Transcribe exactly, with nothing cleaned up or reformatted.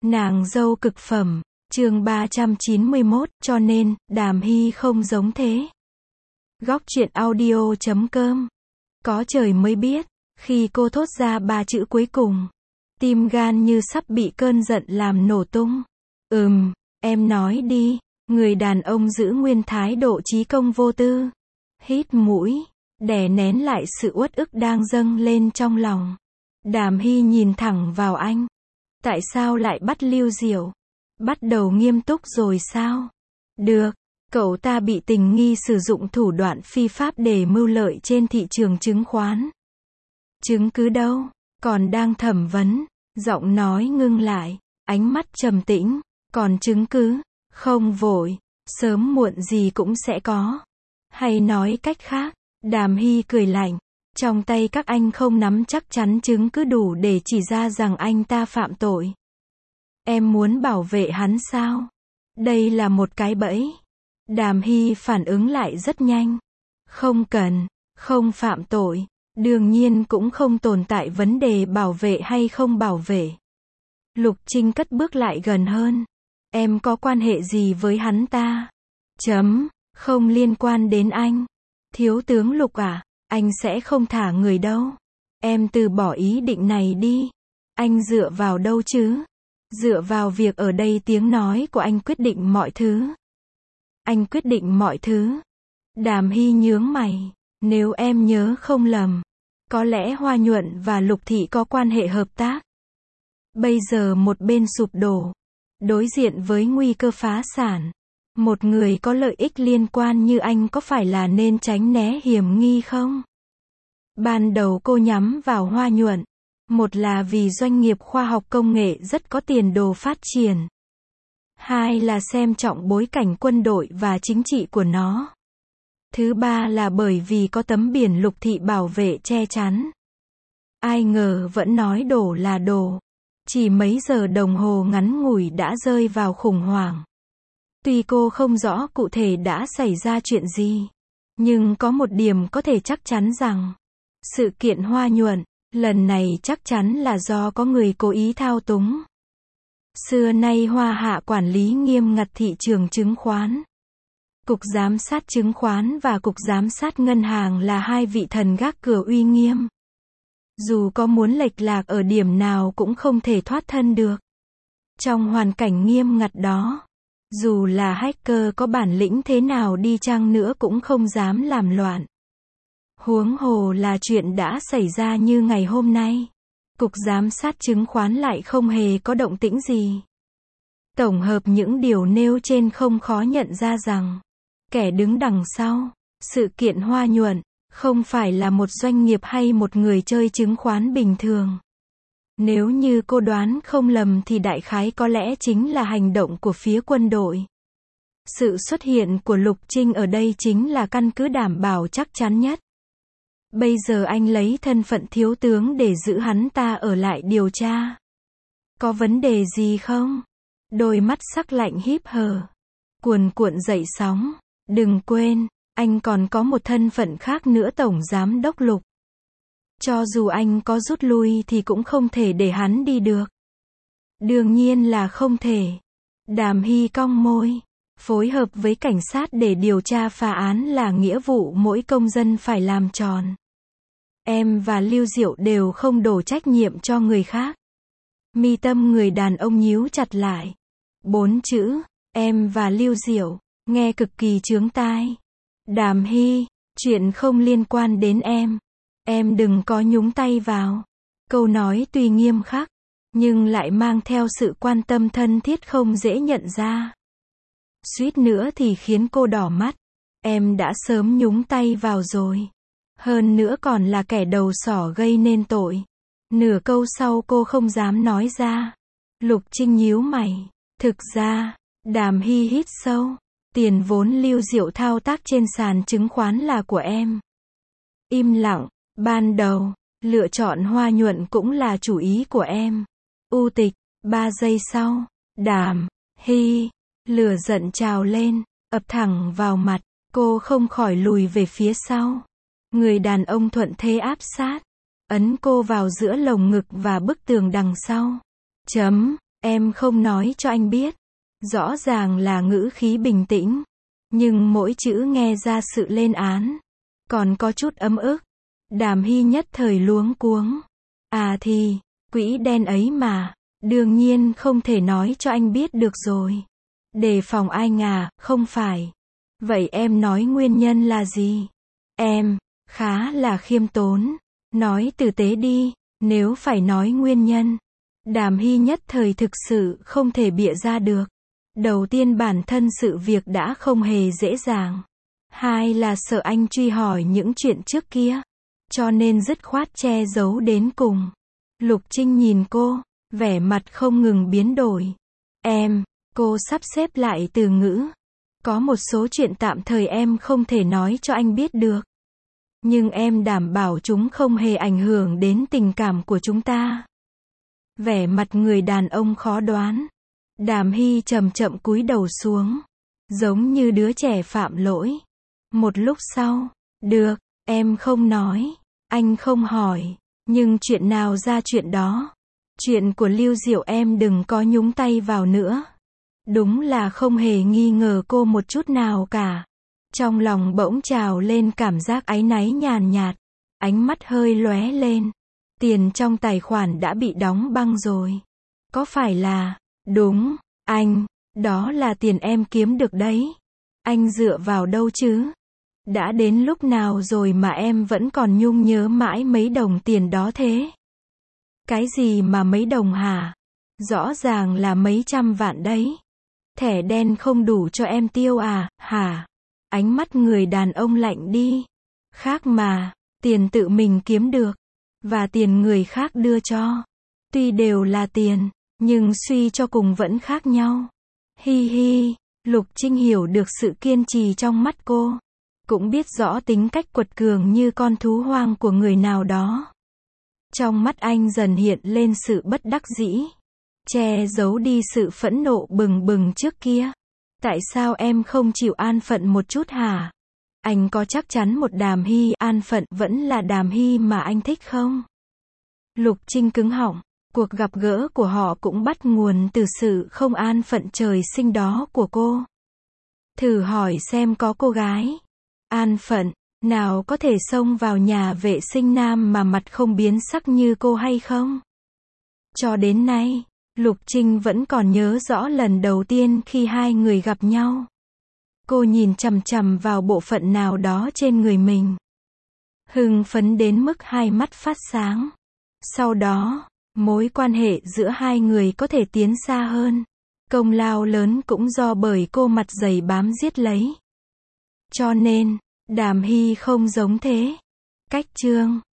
Nàng dâu cực phẩm, chương ba trăm chín mươi mốt, cho nên, Đàm Hy không giống thế. Góc truyện audio chấm com. Có trời mới biết, khi cô thốt ra ba chữ cuối cùng, tim gan như sắp bị cơn giận làm nổ tung. Ừm, em nói đi, người đàn ông giữ nguyên thái độ chí công vô tư. Hít mũi, đè nén lại sự uất ức đang dâng lên trong lòng. Đàm Hy nhìn thẳng vào anh. Tại sao lại bắt Lưu Diệu? Bắt đầu nghiêm túc rồi sao? Được, cậu ta bị tình nghi sử dụng thủ đoạn phi pháp để mưu lợi trên thị trường chứng khoán. Chứng cứ đâu? Còn đang thẩm vấn, giọng nói ngưng lại, ánh mắt trầm tĩnh, còn chứng cứ? Không vội, sớm muộn gì cũng sẽ có. Hay nói cách khác, Đàm Hy cười lạnh. Trong tay các anh không nắm chắc chắn chứng cứ đủ để chỉ ra rằng anh ta phạm tội. Em muốn bảo vệ hắn sao? Đây là một cái bẫy. Đàm Hy phản ứng lại rất nhanh. Không cần, không phạm tội. Đương nhiên cũng không tồn tại vấn đề bảo vệ hay không bảo vệ. Lục Trinh cất bước lại gần hơn. Em có quan hệ gì với hắn ta? Chấm, không liên quan đến anh. Thiếu tướng Lục à? Anh sẽ không thả người đâu. Em từ bỏ ý định này đi. Anh dựa vào đâu chứ? Dựa vào việc ở đây tiếng nói của anh quyết định mọi thứ. Anh quyết định mọi thứ. Đàm Hy nhướng mày. Nếu em nhớ không lầm, có lẽ Hoa Nhuận và Lục Thị có quan hệ hợp tác. Bây giờ một bên sụp đổ, đối diện với nguy cơ phá sản. Một người có lợi ích liên quan như anh có phải là nên tránh né hiểm nghi không? Ban đầu cô nhắm vào Hoa Nhuận. Một là vì doanh nghiệp khoa học công nghệ rất có tiền đồ phát triển. Hai là xem trọng bối cảnh quân đội và chính trị của nó. Thứ ba là bởi vì có tấm biển Lục Thị bảo vệ che chắn. Ai ngờ vẫn nói đổ là đổ. Chỉ mấy giờ đồng hồ ngắn ngủi đã rơi vào khủng hoảng. Tuy cô không rõ cụ thể đã xảy ra chuyện gì, nhưng có một điểm có thể chắc chắn rằng, sự kiện Hoa Nhuận, lần này chắc chắn là do có người cố ý thao túng. Xưa nay Hoa Hạ quản lý nghiêm ngặt thị trường chứng khoán. Cục giám sát chứng khoán và Cục giám sát ngân hàng là hai vị thần gác cửa uy nghiêm. Dù có muốn lệch lạc ở điểm nào cũng không thể thoát thân được. Trong hoàn cảnh nghiêm ngặt đó, dù là hacker có bản lĩnh thế nào đi chăng nữa cũng không dám làm loạn. Huống hồ là chuyện đã xảy ra như ngày hôm nay. Cục giám sát chứng khoán lại không hề có động tĩnh gì. Tổng hợp những điều nêu trên không khó nhận ra rằng, kẻ đứng đằng sau sự kiện Hoa Nhuận không phải là một doanh nghiệp hay một người chơi chứng khoán bình thường. Nếu như cô đoán không lầm thì đại khái có lẽ chính là hành động của phía quân đội. Sự xuất hiện của Lục Trinh ở đây chính là căn cứ đảm bảo chắc chắn nhất. Bây giờ anh lấy thân phận thiếu tướng để giữ hắn ta ở lại điều tra. Có vấn đề gì không? Đôi mắt sắc lạnh híp hờ, cuồn cuộn dậy sóng. Đừng quên, anh còn có một thân phận khác nữa, Tổng Giám đốc Lục. Cho dù anh có rút lui thì cũng không thể để hắn đi được. Đương nhiên là không thể. Đàm Hy cong môi. Phối hợp với cảnh sát để điều tra phá án là nghĩa vụ mỗi công dân phải làm tròn. Em và Lưu Diệu đều không đổ trách nhiệm cho người khác. Mi tâm người đàn ông nhíu chặt lại. Bốn chữ, em và Lưu Diệu, nghe cực kỳ chướng tai. Đàm Hy, chuyện không liên quan đến em. Em đừng có nhúng tay vào. Câu nói tuy nghiêm khắc, nhưng lại mang theo sự quan tâm thân thiết không dễ nhận ra. Suýt nữa thì khiến cô đỏ mắt. Em đã sớm nhúng tay vào rồi. Hơn nữa còn là kẻ đầu sỏ gây nên tội. Nửa câu sau cô không dám nói ra. Lục Trinh nhíu mày. Thực ra, Đàm Hy hít sâu. Tiền vốn Lưu Diệu thao tác trên sàn chứng khoán là của em. Im lặng. Ban đầu, lựa chọn Hoa Nhuận cũng là chủ ý của em. U tịch. Ba giây sau, Đàm Hy, lửa giận trào lên, ập thẳng vào mặt. Cô không khỏi lùi về phía sau. Người đàn ông thuận thế áp sát, ấn cô vào giữa lồng ngực và bức tường đằng sau. Chấm, Em không nói cho anh biết. Rõ ràng là ngữ khí bình tĩnh, nhưng mỗi chữ nghe ra sự lên án, còn có chút ấm ức. Đàm Hy nhất thời luống cuống. À thì, quỹ đen ấy mà, đương nhiên không thể nói cho anh biết được rồi. Đề phòng anh à, không phải. Vậy em nói nguyên nhân là gì? Em, khá là khiêm tốn. Nói tử tế đi, nếu phải nói nguyên nhân. Đàm Hy nhất thời thực sự không thể bịa ra được. Đầu tiên bản thân sự việc đã không hề dễ dàng. Hai là sợ anh truy hỏi những chuyện trước kia. Cho nên dứt khoát che giấu đến cùng. Lục Trinh nhìn cô, vẻ mặt không ngừng biến đổi. Em, cô sắp xếp lại từ ngữ. Có một số chuyện tạm thời em không thể nói cho anh biết được. Nhưng em đảm bảo chúng không hề ảnh hưởng đến tình cảm của chúng ta. Vẻ mặt người đàn ông khó đoán. Đàm Hy chậm chậm cúi đầu xuống, giống như đứa trẻ phạm lỗi. Một lúc sau, được, em không nói, anh không hỏi, nhưng chuyện nào ra chuyện đó. Chuyện của Lưu Diệu em đừng có nhúng tay vào nữa. Đúng là không hề nghi ngờ cô một chút nào cả. Trong lòng bỗng trào lên cảm giác áy náy nhàn nhạt, ánh mắt hơi lóe lên. Tiền trong tài khoản đã bị đóng băng rồi. Có phải là, đúng, anh, đó là tiền em kiếm được đấy. Anh dựa vào đâu chứ? Đã đến lúc nào rồi mà em vẫn còn nhung nhớ mãi mấy đồng tiền đó thế? Cái gì mà mấy đồng hả? Rõ ràng là mấy trăm vạn đấy. Thẻ đen không đủ cho em tiêu à, hả? Ánh mắt người đàn ông lạnh đi. Khác mà, tiền tự mình kiếm được, và tiền người khác đưa cho. Tuy đều là tiền, nhưng suy cho cùng vẫn khác nhau. Hi hi, Lục Trinh hiểu được sự kiên trì trong mắt cô. Cũng biết rõ tính cách quật cường như con thú hoang của người nào đó. Trong mắt anh dần hiện lên sự bất đắc dĩ. Che giấu đi sự phẫn nộ bừng bừng trước kia. Tại sao em không chịu an phận một chút hả? Anh có chắc chắn một Đàm Hy an phận vẫn là Đàm Hy mà anh thích không? Lục Trinh cứng họng. Cuộc gặp gỡ của họ cũng bắt nguồn từ sự không an phận trời sinh đó của cô. Thử hỏi xem có cô gái an phận nào có thể xông vào nhà vệ sinh nam mà mặt không biến sắc như cô hay không? Cho đến nay, Lục Trinh vẫn còn nhớ rõ lần đầu tiên khi hai người gặp nhau. Cô nhìn chằm chằm vào bộ phận nào đó trên người mình. Hưng phấn đến mức hai mắt phát sáng. Sau đó, mối quan hệ giữa hai người có thể tiến xa hơn. Công lao lớn cũng do bởi cô mặt dày bám giết lấy. Cho nên, Đàm Hy không giống thế. Cách chương